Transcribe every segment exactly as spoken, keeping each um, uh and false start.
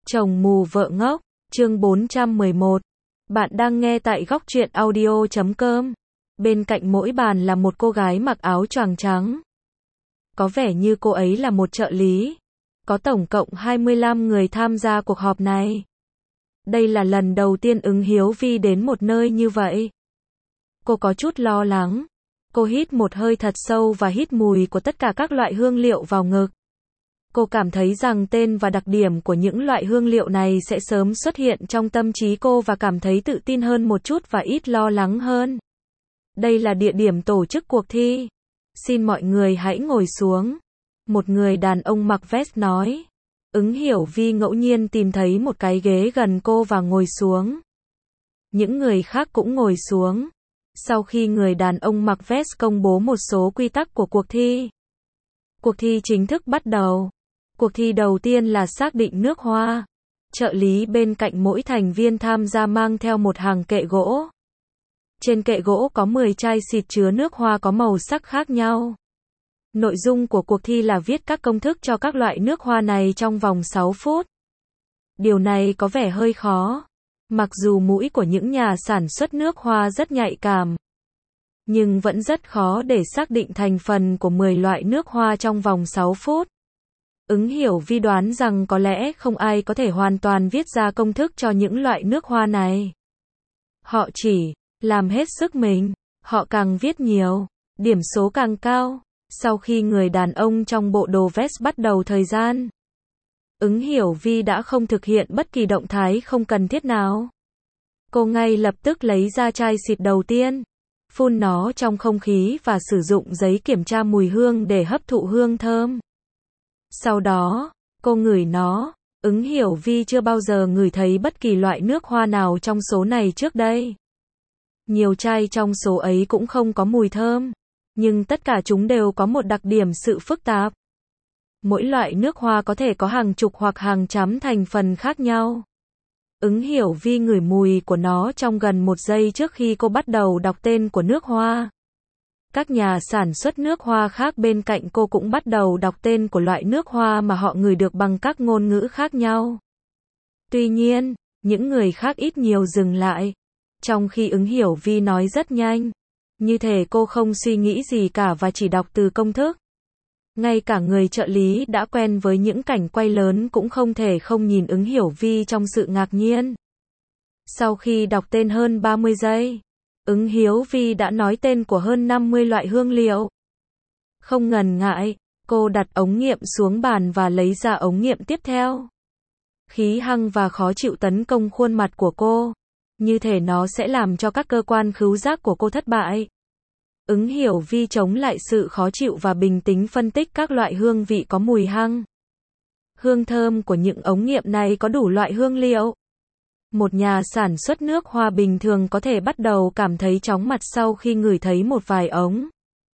Chồng mù vợ ngốc, chương bốn trăm mười một. Bạn đang nghe tại góc truyện audio chấm com. Bên cạnh mỗi bàn là một cô gái mặc áo choàng trắng. Có vẻ như cô ấy là một trợ lý. Có tổng cộng hai mươi lăm người tham gia cuộc họp này. Đây là lần đầu tiên Ứng Hiếu Vi đến một nơi như vậy. Cô có chút lo lắng. Cô hít một hơi thật sâu và hít mùi của tất cả các loại hương liệu vào ngực. Cô cảm thấy rằng tên và đặc điểm của những loại hương liệu này sẽ sớm xuất hiện trong tâm trí cô và cảm thấy tự tin hơn một chút và ít lo lắng hơn. Đây là địa điểm tổ chức cuộc thi. Xin mọi người hãy ngồi xuống. Một người đàn ông mặc vest nói. Ứng Hiểu Vi ngẫu nhiên tìm thấy một cái ghế gần cô và ngồi xuống. Những người khác cũng ngồi xuống. Sau khi người đàn ông mặc vest công bố một số quy tắc của cuộc thi. Cuộc thi chính thức bắt đầu. Cuộc thi đầu tiên là xác định nước hoa. Trợ lý bên cạnh mỗi thành viên tham gia mang theo một hàng kệ gỗ. Trên kệ gỗ có mười chai xịt chứa nước hoa có màu sắc khác nhau. Nội dung của cuộc thi là viết các công thức cho các loại nước hoa này trong vòng sáu phút. Điều này có vẻ hơi khó. Mặc dù mũi của những nhà sản xuất nước hoa rất nhạy cảm, nhưng vẫn rất khó để xác định thành phần của mười loại nước hoa trong vòng sáu phút. Ứng Hiểu Vi đoán rằng có lẽ không ai có thể hoàn toàn viết ra công thức cho những loại nước hoa này. Họ chỉ làm hết sức mình, họ càng viết nhiều, điểm số càng cao. Sau khi người đàn ông trong bộ đồ vest bắt đầu thời gian, Ứng Hiểu Vi đã không thực hiện bất kỳ động thái không cần thiết nào. Cô ngay lập tức lấy ra chai xịt đầu tiên, phun nó trong không khí và sử dụng giấy kiểm tra mùi hương để hấp thụ hương thơm. Sau đó, cô ngửi nó. Ứng Hiểu Vi chưa bao giờ ngửi thấy bất kỳ loại nước hoa nào trong số này trước đây. Nhiều chai trong số ấy cũng không có mùi thơm, nhưng tất cả chúng đều có một đặc điểm sự phức tạp. Mỗi loại nước hoa có thể có hàng chục hoặc hàng trăm thành phần khác nhau. Ứng Hiểu Vi ngửi mùi của nó trong gần một giây trước khi cô bắt đầu đọc tên của nước hoa. Các nhà sản xuất nước hoa khác bên cạnh cô cũng bắt đầu đọc tên của loại nước hoa mà họ ngửi được bằng các ngôn ngữ khác nhau. Tuy nhiên, những người khác ít nhiều dừng lại, trong khi Ứng Hiểu Vi nói rất nhanh, như thể cô không suy nghĩ gì cả và chỉ đọc từ công thức. Ngay cả người trợ lý đã quen với những cảnh quay lớn cũng không thể không nhìn Ứng Hiểu Vi trong sự ngạc nhiên. Sau khi đọc tên hơn ba mươi giây, Ứng Hiếu Vi đã nói tên của hơn năm mươi loại hương liệu. Không ngần ngại, cô đặt ống nghiệm xuống bàn và lấy ra ống nghiệm tiếp theo. Khí hăng và khó chịu tấn công khuôn mặt của cô, như thể nó sẽ làm cho các cơ quan khứu giác của cô thất bại. Ứng Hiểu Vi chống lại sự khó chịu và bình tĩnh phân tích các loại hương vị có mùi hăng. Hương thơm của những ống nghiệm này có đủ loại hương liệu. Một nhà sản xuất nước hoa bình thường có thể bắt đầu cảm thấy chóng mặt sau khi ngửi thấy một vài ống.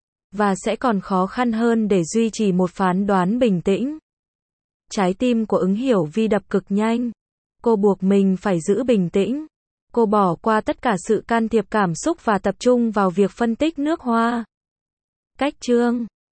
Và sẽ còn khó khăn hơn để duy trì một phán đoán bình tĩnh. Trái tim của Ứng Hiểu Vi đập cực nhanh. Cô buộc mình phải giữ bình tĩnh. Cô bỏ qua tất cả sự can thiệp cảm xúc và tập trung vào việc phân tích nước hoa. Cách chương